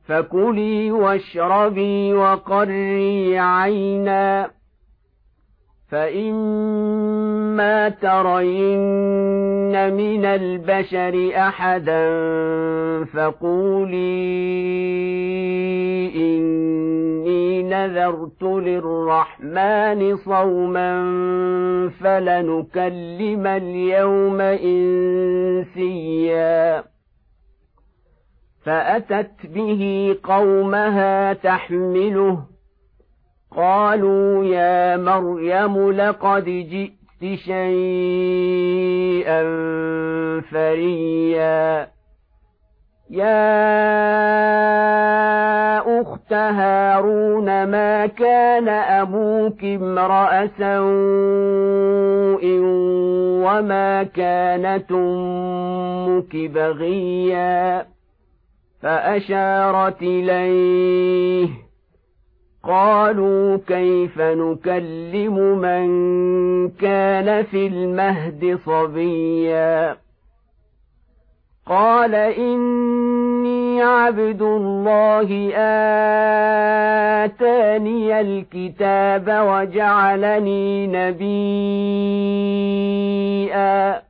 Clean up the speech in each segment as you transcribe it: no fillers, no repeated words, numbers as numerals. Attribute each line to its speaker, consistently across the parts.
Speaker 1: فكلي واشربي وقري عينا، فإما ترين من البشر أحدا فقولي إني نذرت للرحمن صوما فلنكلم اليوم إنسيا. فأتت به قومها تحمله، قالوا يا مريم لقد جئت شيئا فريا. يا أخت هارون ما كان أبوك امرأ سوء وما كانت أمك بغيا. فأشارت إليه، قالوا كيف نكلم من كان في المهد صبيا. قال إني عبد الله آتاني الكتاب وجعلني نبيا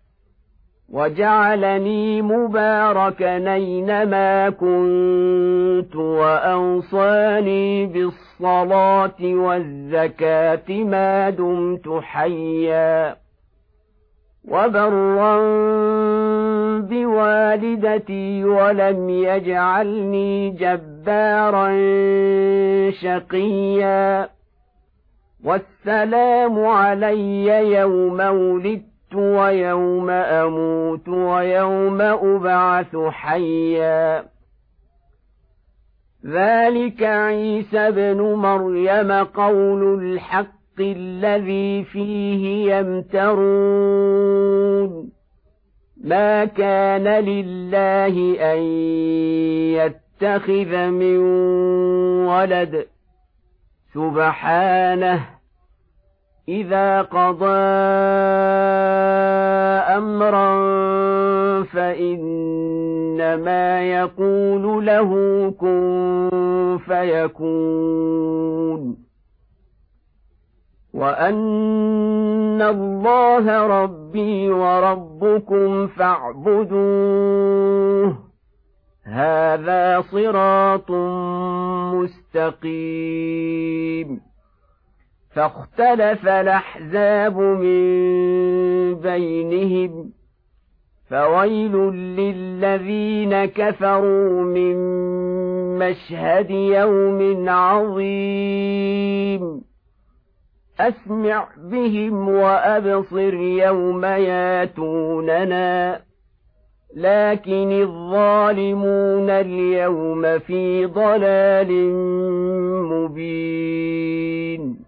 Speaker 1: وجعلني مباركا أينما كنت وأوصاني بالصلاة والزكاة ما دمت حيا وبرا بوالدتي ولم يجعلني جبارا شقيا. والسلام علي يوم ولدت ويوم أموت ويوم أبعث حيا. ذلك عيسى ابن مريم قول الحق الذي فيه يمترون. ما كان لله أن يتخذ من ولد سبحانه، إذا قضى أمرا فإنما يقول له كن فيكون. وأن الله ربي وربكم فاعبدوه، هذا صراط مستقيم. فاختلف الأحزاب من بينهم، فويل للذين كفروا من مشهد يوم عظيم. أسمع بهم وأبصر يوم ياتوننا، لكن الظالمون اليوم في ضلال مبين.